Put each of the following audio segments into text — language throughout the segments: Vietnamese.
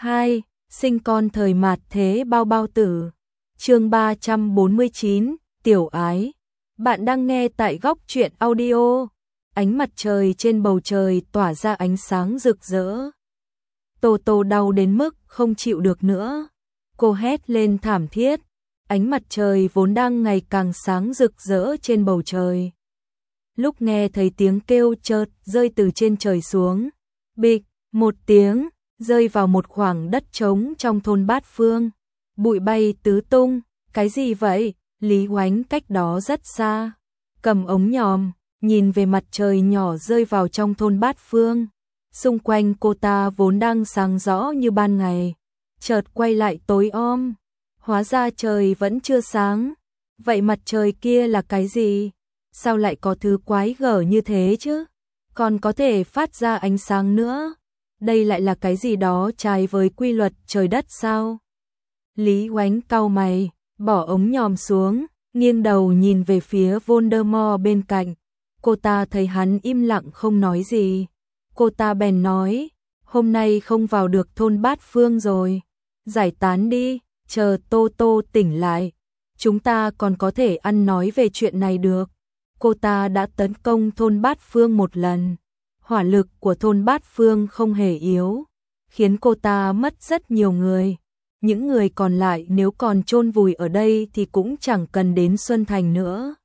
2. Sinh con thời mạt thế bao bao tử. Chương 349, Tiểu ái. Bạn đang nghe tại Góc Truyện Audio. Ánh mặt trời trên bầu trời tỏa ra ánh sáng rực rỡ. Tô Tô đau đến mức không chịu được nữa. Cô hét lên thảm thiết. Ánh mặt trời vốn đang ngày càng sáng rực rỡ trên bầu trời. Lúc nghe thấy tiếng kêu chợt rơi từ trên trời xuống. Bịch, một tiếng, rơi vào một khoảng đất trống trong thôn Bát Phương. Bụi bay tứ tung. Cái gì vậy? Lý Oánh cách đó rất xa, cầm ống nhòm, nhìn về mặt trời nhỏ rơi vào trong thôn Bát Phương. Xung quanh cô ta vốn đang sáng rõ như ban ngày, chợt quay lại tối om. Hóa ra trời vẫn chưa sáng. Vậy mặt trời kia là cái gì? Sao lại có thứ quái gở như thế chứ? Còn có thể phát ra ánh sáng nữa. Đây lại là cái gì đó trái với quy luật trời đất sao? Lý Oánh cau mày, bỏ ống nhòm xuống, nghiêng đầu nhìn về phía Voldemort bên cạnh. Cô ta thấy hắn im lặng không nói gì. Cô ta bèn nói, hôm nay không vào được thôn Bát Phương rồi. Giải tán đi, chờ Tô Tô tỉnh lại. Chúng ta còn có thể ăn nói về chuyện này được. Cô ta đã tấn công thôn Bát Phương một lần. Hỏa lực của thôn Bát Phương không hề yếu, khiến cô ta mất rất nhiều người. Những người còn lại nếu còn chôn vùi ở đây thì cũng chẳng cần đến Xuân Thành nữa.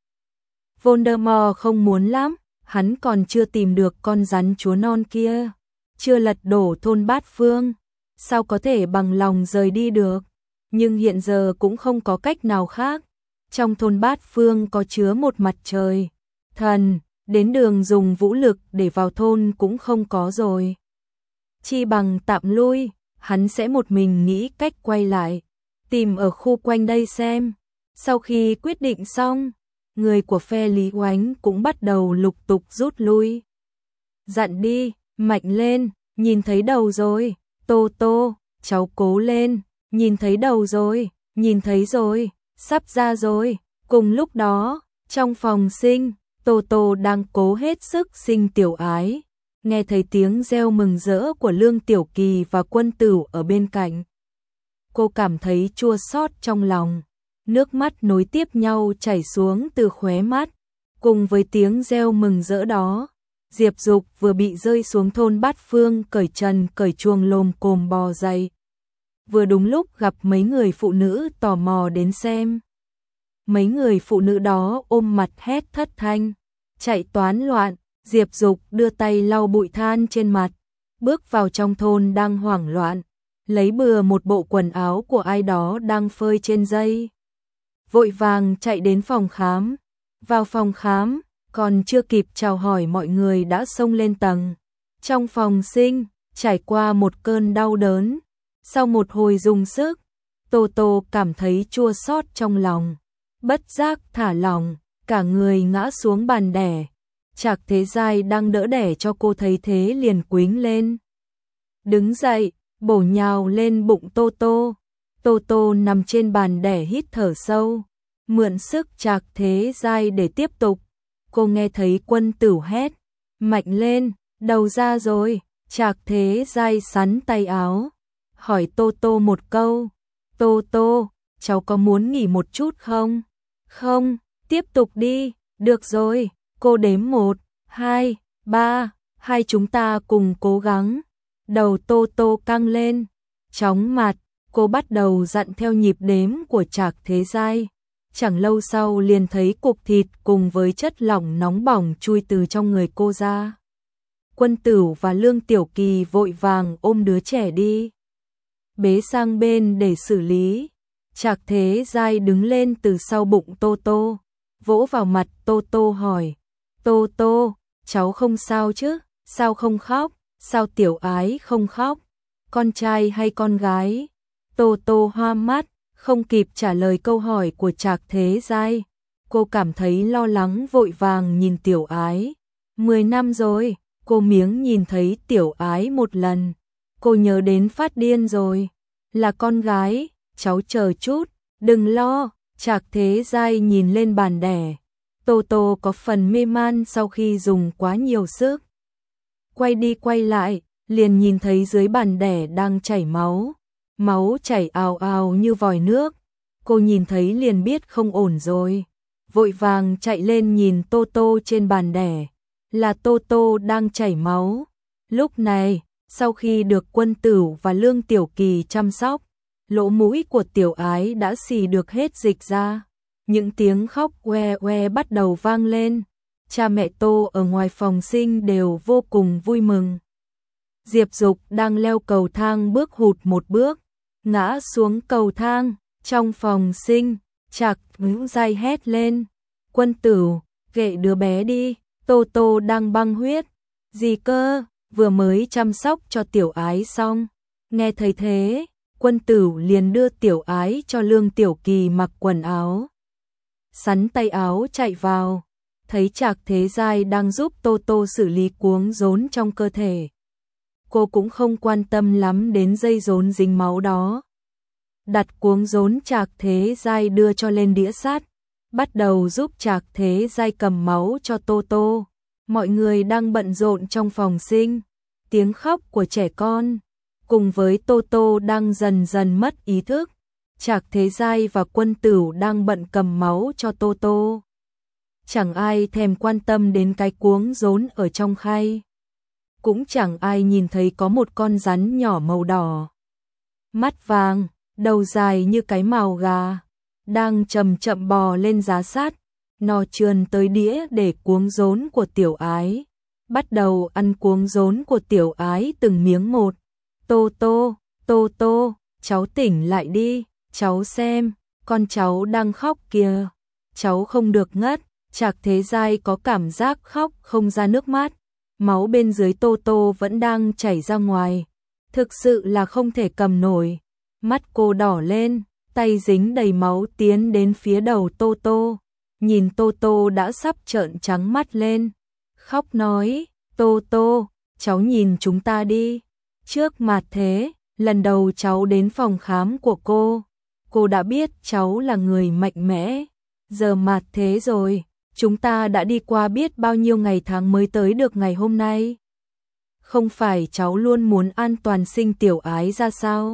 Voldemort không muốn lắm, hắn còn chưa tìm được con rắn chúa non kia, chưa lật đổ thôn Bát Phương, sao có thể bằng lòng rời đi được. Nhưng hiện giờ cũng không có cách nào khác. Trong thôn Bát Phương có chứa một mặt trời thần, đến đường dùng vũ lực để vào thôn cũng không có rồi. Chi bằng tạm lui. Hắn sẽ một mình nghĩ cách quay lại, tìm ở khu quanh đây xem. Sau khi quyết định xong, người của phe Lý Oánh cũng bắt đầu lục tục rút lui. Dặn đi, mạnh lên, nhìn thấy đầu rồi. Tô Tô, cháu cố lên, nhìn thấy đầu rồi, nhìn thấy rồi, sắp ra rồi. Cùng lúc đó, trong phòng sinh, Tô Tô đang cố hết sức sinh Tiểu ái. Nghe thấy tiếng reo mừng rỡ của Lương Tiểu Kỳ và Quân Tửu ở bên cạnh. Cô cảm thấy chua xót trong lòng, nước mắt nối tiếp nhau chảy xuống từ khóe mắt. Cùng với tiếng reo mừng rỡ đó, Diệp Dục vừa bị rơi xuống thôn Bát Phương cởi trần cởi chuồng lồm cồm bò dậy. Vừa đúng lúc gặp mấy người phụ nữ tò mò đến xem. Mấy người phụ nữ đó ôm mặt hét thất thanh, chạy toán loạn. Diệp Dục đưa tay lau bụi than trên mặt, bước vào trong thôn đang hoảng loạn, lấy bừa một bộ quần áo của ai đó đang phơi trên dây. Vội vàng chạy đến phòng khám. Vào phòng khám, còn chưa kịp chào hỏi mọi người đã xông lên tầng. Trong phòng sinh, trải qua một cơn đau đớn. Sau một hồi dùng sức, Tô Tô cảm thấy chua xót trong lòng. Bất giác thả lỏng, cả người ngã xuống bàn đẻ. Trạc Thế Giai đang đỡ đẻ cho cô thấy thế liền quýnh lên. Đứng dậy, bổ nhào lên bụng Tô Tô. Tô Tô nằm trên bàn đẻ hít thở sâu, mượn sức Trạc Thế Giai để tiếp tục. Cô nghe thấy Quân Tửu hét, mạnh lên, đầu ra rồi. Trạc Thế Giai sắn tay áo, hỏi Tô Tô một câu. Tô Tô, cháu có muốn nghỉ một chút không? Không, tiếp tục đi, được rồi. Cô đếm 1, 2, 3, hai chúng ta cùng cố gắng. Đầu Tô Tô căng lên, chóng mặt, cô bắt đầu dặn theo nhịp đếm của Trạc Thế Giai. Chẳng lâu sau liền thấy cục thịt cùng với chất lỏng nóng bỏng chui từ trong người cô ra. Quân Tửu và Lương Tiểu Kỳ vội vàng ôm đứa trẻ đi, bế sang bên để xử lý. Trạc Thế Giai đứng lên từ sau bụng Tô Tô, vỗ vào mặt Tô Tô hỏi. Tô Tô, cháu không sao chứ? Sao không khóc? Sao Tiểu ái không khóc? Con trai hay con gái? Tô Tô hoa mắt, không kịp trả lời câu hỏi của Trạc Thế Giai. Cô cảm thấy lo lắng vội vàng nhìn Tiểu ái. 10 năm rồi, cô miếng nhìn thấy Tiểu ái một lần. Cô nhớ đến phát điên rồi. Là con gái, cháu chờ chút, đừng lo. Trạc Thế Giai nhìn lên bàn đẻ. Tô Tô có phần mê man sau khi dùng quá nhiều sức. Quay đi quay lại, liền nhìn thấy dưới bàn đẻ đang chảy máu. Máu chảy ào ào như vòi nước. Cô nhìn thấy liền biết không ổn rồi. Vội vàng chạy lên nhìn Tô Tô trên bàn đẻ. Là Tô Tô đang chảy máu. Lúc này, sau khi được Quân Tửu và Lương Tiểu Kỳ chăm sóc, lỗ mũi của Tiểu Ái đã xì được hết dịch ra. Những tiếng khóc oe oe bắt đầu vang lên. Cha mẹ Tô ở ngoài phòng sinh đều vô cùng vui mừng. Diệp Dục đang leo cầu thang bước hụt một bước, ngã xuống cầu thang. Trong phòng sinh, Trạc Hữu Giai hét lên. Quân Tửu, kệ đứa bé đi, Tô Tô đang băng huyết. Gì cơ, vừa mới chăm sóc cho Tiểu Ái xong. Nghe thấy thế, Quân Tửu liền đưa Tiểu Ái cho Lương Tiểu Kỳ mặc quần áo. Sắn tay áo chạy vào, thấy Trạc Thế Giai đang giúp Tô Tô xử lý cuống rốn trong cơ thể. Cô cũng không quan tâm lắm đến dây rốn dính máu đó. Đặt cuống rốn Trạc Thế Giai đưa cho lên đĩa sắt, bắt đầu giúp Trạc Thế Giai cầm máu cho Tô Tô. Mọi người đang bận rộn trong phòng sinh, tiếng khóc của trẻ con, cùng với Tô Tô đang dần dần mất ý thức. Trạc Thế Giai và Quân Tửu đang bận cầm máu cho Tô Tô. Chẳng ai thèm quan tâm đến cái cuống rốn ở trong khay. Cũng chẳng ai nhìn thấy có một con rắn nhỏ màu đỏ, mắt vàng, đầu dài như cái mào gà, đang chậm chậm bò lên giá sắt. Nó trườn tới đĩa để cuống rốn của Tiểu Ái, bắt đầu ăn cuống rốn của Tiểu Ái từng miếng một. Tô Tô, Tô Tô, cháu tỉnh lại đi, cháu xem, con cháu đang khóc kìa, cháu không được ngất. Trạc Thế Giai có cảm giác khóc không ra nước mắt, máu bên dưới Tô Tô vẫn đang chảy ra ngoài, thực sự là không thể cầm nổi. Mắt cô đỏ lên, tay dính đầy máu tiến đến phía đầu Tô Tô, nhìn Tô Tô đã sắp trợn trắng mắt lên, khóc nói, Tô Tô, cháu nhìn chúng ta đi. Trước mặt thế, lần đầu cháu đến phòng khám của cô đã biết cháu là người mạnh mẽ, giờ mặt thế rồi, chúng ta đã đi qua biết bao nhiêu ngày tháng mới tới được ngày hôm nay. Không phải cháu luôn muốn an toàn sinh Tiểu Ái ra sao?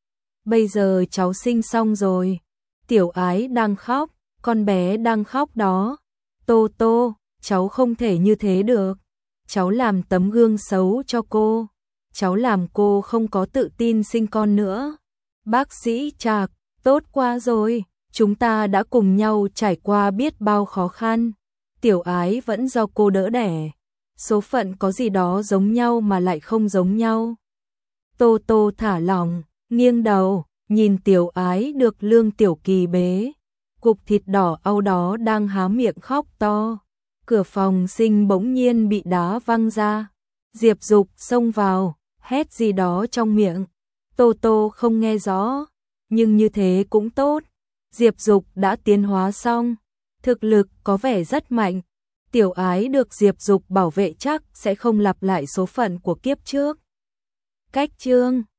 Bây giờ cháu sinh xong rồi, Tiểu Ái đang khóc, con bé đang khóc đó. Tô Tô, cháu không thể như thế được, cháu làm tấm gương xấu cho cô, cháu làm cô không có tự tin sinh con nữa. Bác sĩ Trạc, tốt quá rồi, chúng ta đã cùng nhau trải qua biết bao khó khăn, Tiểu Ái vẫn do cô đỡ đẻ, số phận có gì đó giống nhau mà lại không giống nhau. Tô Tô thả lỏng, nghiêng đầu, nhìn Tiểu Ái được Lương Tiểu Kỳ bế, cục thịt đỏ au đó đang há miệng khóc to. Cửa phòng sinh bỗng nhiên bị đá văng ra, Diệp Dục xông vào, hét gì đó trong miệng. Tô Tô không nghe rõ, nhưng như thế cũng tốt. Diệp Dục đã tiến hóa xong, thực lực có vẻ rất mạnh. Tiểu Ái được Diệp Dục bảo vệ chắc sẽ không lặp lại số phận của kiếp trước. Cách chương